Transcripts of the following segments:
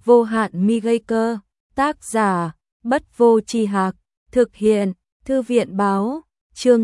vô hạn mi gây cơ, tác giả, Bất Vô Tri Hạc, thực hiện, Thư viện báo, chương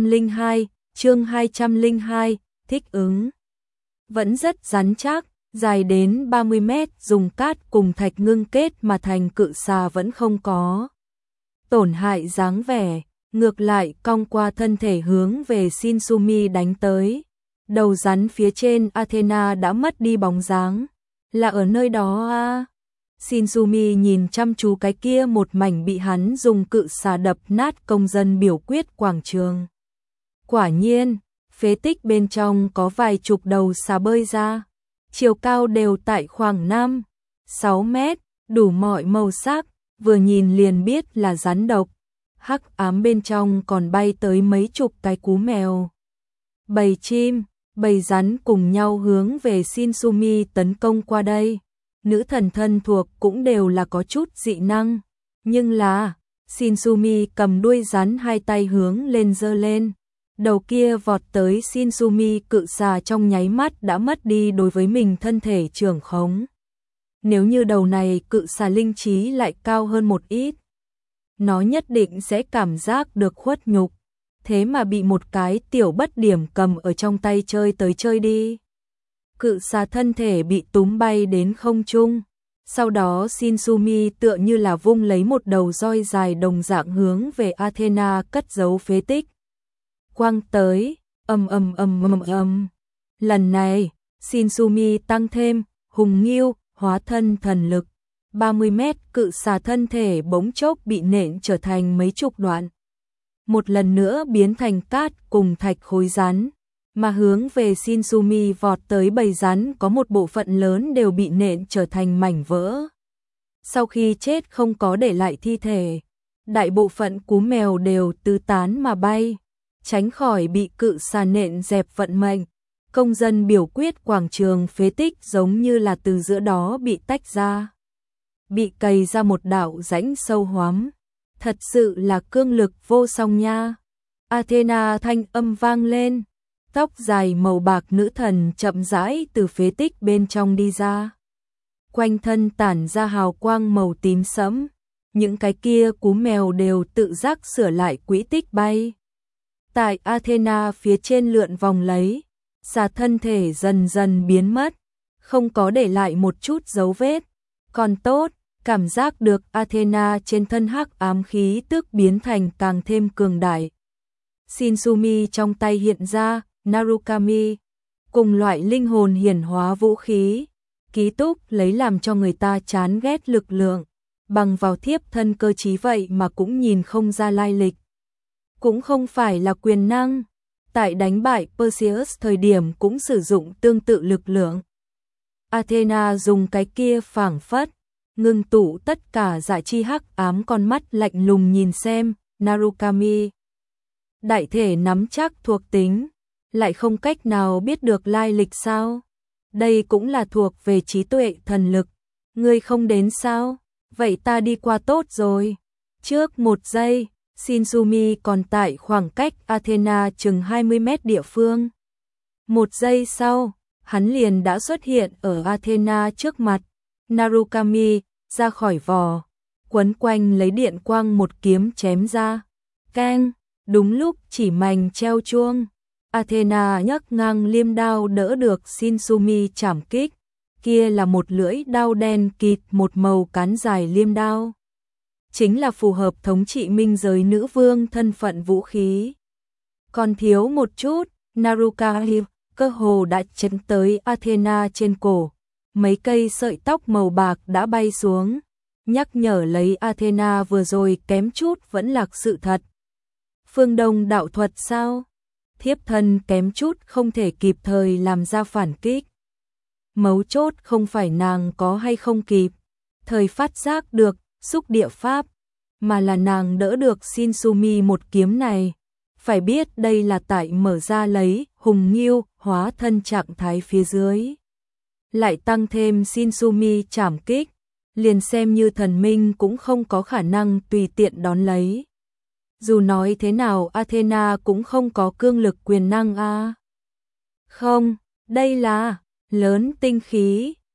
202, thích ứng. Vẫn rất rắn chắc, dài đến 30 mét, dùng cát cùng thạch ngưng kết mà thành cự xà vẫn không có tổn hại dáng vẻ, ngược lại cong qua thân thể hướng về Shinsumi đánh tới. Đầu rắn phía trên Athena đã mất đi bóng dáng, là ở nơi đó à? Shinsumi nhìn chăm chú cái kia một mảnh bị hắn dùng cự xà đập nát công dân biểu quyết quảng trường. Quả nhiên, phế tích bên trong có vài chục đầu xà bơi ra, chiều cao đều tại khoảng 5-6 mét, đủ mọi màu sắc, vừa nhìn liền biết là rắn độc. Hắc ám bên trong còn bay tới mấy chục cái cú mèo. Bầy chim, bầy rắn cùng nhau hướng về Shinsumi tấn công qua đây. Nữ thần thân thuộc cũng đều là có chút dị năng, nhưng là Shinsumi cầm đuôi rắn, hai tay hướng lên giơ lên. Đầu kia vọt tới Shinsumi cự xà trong nháy mắt đã mất đi đối với mình thân thể trưởng khống. Nếu như đầu này cự xà linh trí lại cao hơn một ít, nó nhất định sẽ cảm giác được khuất nhục, thế mà bị một cái tiểu bất điểm cầm ở trong tay chơi tới chơi đi. Cự xà thân thể bị túm bay đến không trung, sau đó Shinsumi tựa như là vung lấy một đầu roi dài đồng dạng hướng về Athena cất giấu phế tích. Quăng tới, ầm. Lần này, Shinsumi tăng thêm, hùng nghiêu, hóa thân thần lực. 30 mét cự xà thân thể bỗng chốc bị nện trở thành mấy chục đoạn. Một lần nữa biến thành cát cùng thạch khối rắn, mà hướng về Shinsumi vọt tới bầy rắn có một bộ phận lớn đều bị nện trở thành mảnh vỡ. Sau khi chết không có để lại thi thể, đại bộ phận cú mèo đều tứ tán mà bay, tránh khỏi bị cự xà nện dẹp vận mệnh. Công dân biểu quyết quảng trường phế tích giống như là từ giữa đó bị tách ra, bị cày ra một đạo rãnh sâu hoắm. Thật sự là cương lực vô song nha. Athena thanh âm vang lên, tóc dài màu bạc nữ thần chậm rãi từ phế tích bên trong đi ra. Quanh thân tản ra hào quang màu tím sẫm, những cái kia cú mèo đều tự giác sửa lại quỹ tích bay. Tại Athena phía trên lượn vòng lấy, xà thân thể dần dần biến mất, không có để lại một chút dấu vết. Còn tốt, cảm giác được Athena trên thân hắc ám khí tức biến thành càng thêm cường đại. Shinsumi trong tay hiện ra Narukami, cùng loại linh hồn hiển hóa vũ khí, ký túc lấy làm cho người ta chán ghét lực lượng, bằng vào thiếp thân cơ trí vậy mà cũng nhìn không ra lai lịch. Cũng không phải là quyền năng, tại đánh bại Perseus thời điểm cũng sử dụng tương tự lực lượng. Athena dùng cái kia phảng phất ngưng tụ tất cả dạ chi hắc ám, con mắt lạnh lùng nhìn xem Narukami. Đại thể nắm chắc thuộc tính, lại không cách nào biết được lai lịch sao? Đây cũng là thuộc về trí tuệ thần lực. Ngươi không đến sao? Vậy ta đi qua tốt rồi. Trước một giây, Shinsumi còn tại khoảng cách Athena chừng 20 mét địa phương. Một giây sau, hắn liền đã xuất hiện ở Athena trước mặt. Narukami ra khỏi vỏ, quấn quanh lấy điện quang một kiếm chém ra. Keng, đúng lúc chỉ mảnh treo chuông, Athena nhấc ngang liêm đao đỡ được Shinsumi chảm kích. Kia là một lưỡi đao đen kịt một màu cán dài liêm đao, chính là phù hợp thống trị minh giới nữ vương thân phận vũ khí. Còn thiếu một chút, Narukami cơ hồ đã chấn tới Athena trên cổ. Mấy cây sợi tóc màu bạc đã bay xuống, nhắc nhở lấy Athena vừa rồi kém chút vẫn là sự thật. Phương Đông đạo thuật sao? Thiếp thân kém chút không thể kịp thời làm ra phản kích. Mấu chốt không phải nàng có hay không kịp thời phát giác được xúc địa pháp, mà là nàng đỡ được Shinsumi một kiếm này. Phải biết đây là tại mở ra lấy hùng nghiêu hóa thân trạng thái phía dưới, lại tăng thêm Shinsumi chảm kích, liền xem như thần minh cũng không có khả năng tùy tiện đón lấy. Dù nói thế nào Athena cũng không có cương lực quyền năng a. Không, đây là lớn tinh khí,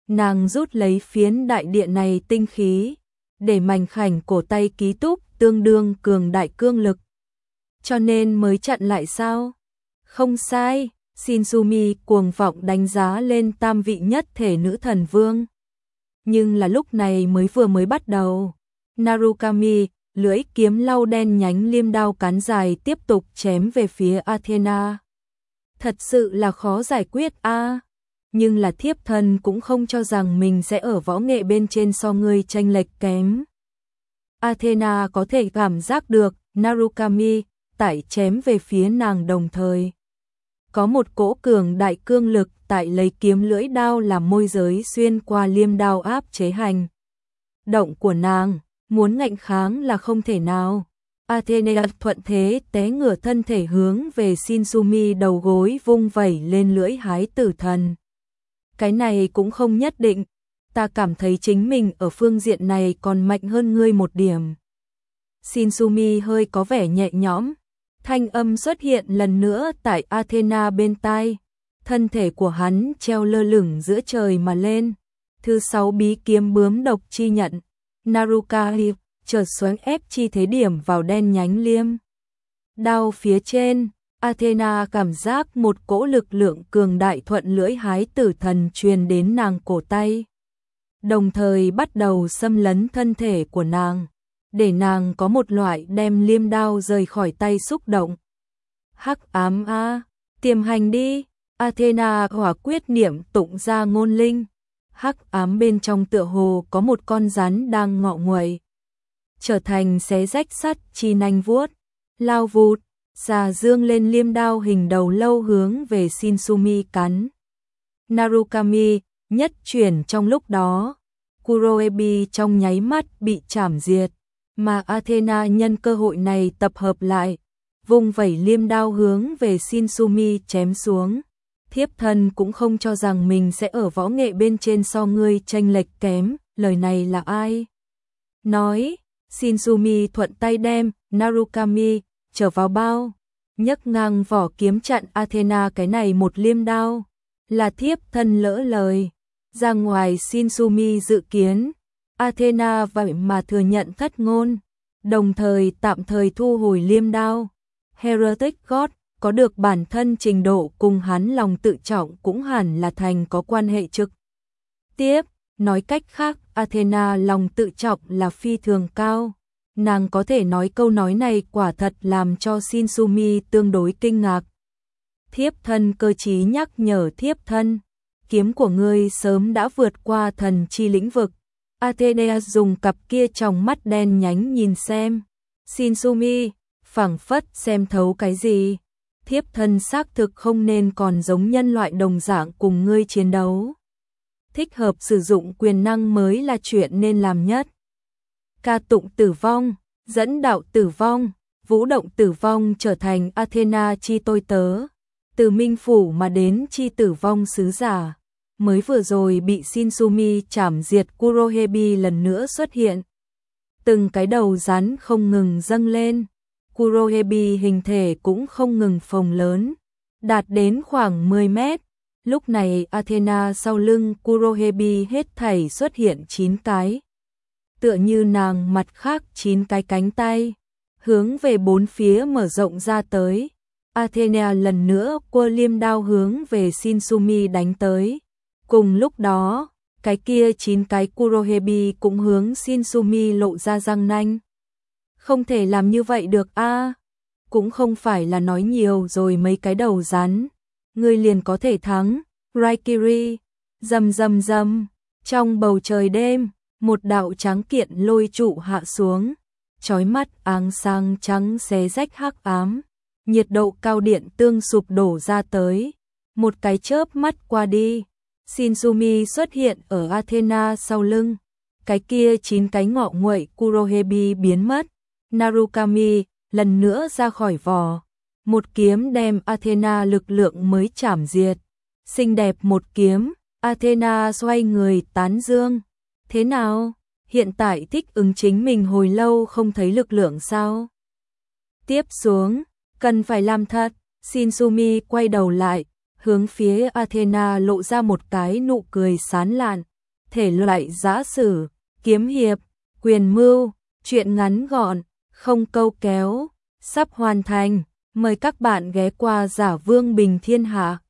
Nàng rút lấy phiến đại địa này tinh khí, để mảnh khảnh cổ tay ký túc tương đương cường đại cương lực. Cho nên mới chặn lại sao? Không sai, Shinsumi cuồng vọng đánh giá lên tam vị nhất thể nữ thần vương. Nhưng là lúc này vừa mới bắt đầu. Narukami, lưỡi kiếm lau đen nhánh liêm đao cán dài tiếp tục chém về phía Athena. Thật sự là khó giải quyết a. Nhưng là thiếp thân cũng không cho rằng mình sẽ ở võ nghệ bên trên so ngươi chênh lệch kém. Athena có thể cảm giác được Narukami tại chém về phía nàng đồng thời. Có một cỗ cường đại cương lực tại lấy kiếm lưỡi đao làm môi giới xuyên qua liêm đao áp chế hành động của nàng, muốn ngạnh kháng là không thể nào. Athena thuận thế té ngửa thân thể hướng về Shinsumi đầu gối vung vẩy lên lưỡi hái tử thần. Cái này cũng không nhất định, ta cảm thấy chính mình ở phương diện này còn mạnh hơn ngươi một điểm. Shinsumi hơi có vẻ nhẹ nhõm, thanh âm xuất hiện lần nữa tại Athena bên tai, thân thể của hắn treo lơ lửng giữa trời mà lên. Thứ 6 bí kiếm bướm độc chi nhận, Narukami chợt xoắn ép chi thế điểm vào đen nhánh liêm đao phía trên. Athena cảm giác một cỗ lực lượng cường đại thuận lưỡi hái tử thần truyền đến nàng cổ tay, đồng thời bắt đầu xâm lấn thân thể của nàng, để nàng có một loại đem liêm đao rời khỏi tay xúc động. Hắc ám a, tiềm hành đi. Athena hỏa quyết niệm tụng ra ngôn linh. Hắc ám bên trong tựa hồ có một con rắn đang ngọ nguậy, trở thành xé rách sắt chi nanh vuốt, lao vụt, xà dương lên liêm đao hình đầu lâu hướng về Shinsumi cắn. Narukami nhất chuyển trong lúc đó, Kuroebi trong nháy mắt bị chảm diệt, mà Athena nhân cơ hội này tập hợp lại, vung vẩy liêm đao hướng về Shinsumi chém xuống. Thiếp thân cũng không cho rằng mình sẽ ở võ nghệ bên trên so ngươi chênh lệch kém, lời này là ai nói? Shinsumi thuận tay đem Narukami trở vào bao, nhấc ngang vỏ kiếm chặn Athena cái này một liêm đao. Là thiếp thân lỡ lời. Ra ngoài Shinsumi dự kiến, Athena vậy mà thừa nhận thất ngôn, đồng thời tạm thời thu hồi liêm đao. Heretic God có được bản thân trình độ cùng hắn lòng tự trọng cũng hẳn là thành có quan hệ trực tiếp. Nói cách khác, Athena lòng tự trọng là phi thường cao. Nàng có thể nói câu nói này quả thật làm cho Shinsumi tương đối kinh ngạc. Thiếp thân cơ trí nhắc nhở thiếp thân, kiếm của ngươi sớm đã vượt qua thần chi lĩnh vực. Athena dùng cặp kia tròng mắt đen nhánh nhìn xem Shinsumi, phảng phất xem thấu cái gì. Thiếp thân xác thực không nên còn giống nhân loại đồng dạng cùng ngươi chiến đấu. Thích hợp sử dụng quyền năng mới là chuyện nên làm nhất. Ca tụng tử vong, dẫn đạo tử vong, vũ động tử vong trở thành Athena chi tôi tớ, từ minh phủ mà đến chi tử vong sứ giả. Mới vừa rồi bị Shinsumi chảm diệt Kurohebi lần nữa xuất hiện. Từng cái đầu rắn không ngừng dâng lên, Kurohebi hình thể cũng không ngừng phồng lớn, đạt đến khoảng 10 mét. Lúc này Athena sau lưng Kurohebi hết thảy xuất hiện 9 cái. Tựa như nàng mặt khác 9 cái cánh tay, hướng về bốn phía mở rộng ra tới. Athena lần nữa quơ liêm đao hướng về Shinsumi đánh tới. Cùng lúc đó, cái kia 9 cái Kurohebi cũng hướng Shinsumi lộ ra răng nanh. Không thể làm như vậy được a, cũng không phải là nói nhiều rồi mấy cái đầu rắn, ngươi liền có thể thắng. Raikiri, rầm rầm rầm, trong bầu trời đêm, một đạo trắng kiện lôi trụ hạ xuống, chói mắt áng sáng trắng xé rách hắc ám, nhiệt độ cao điện tương sụp đổ ra tới, một cái chớp mắt qua đi, Shinsumi xuất hiện ở Athena sau lưng, cái kia 9 cái ngọ nguậy Kurohebi biến mất, Narukami lần nữa ra khỏi vỏ, một kiếm đem Athena lực lượng mới chảm diệt. Xinh đẹp một kiếm, Athena xoay người tán dương. Thế nào? Hiện tại thích ứng chính mình hồi lâu không thấy lực lượng sao? Tiếp xuống, cần phải làm thật. Shinsumi quay đầu lại, hướng phía Athena lộ ra một cái nụ cười sán lạn. thể loại giã sử, kiếm hiệp, quyền mưu, truyện ngắn gọn, không câu kéo, sắp hoàn thành. Mời các bạn ghé qua Giả Vương Bình Thiên Hạ.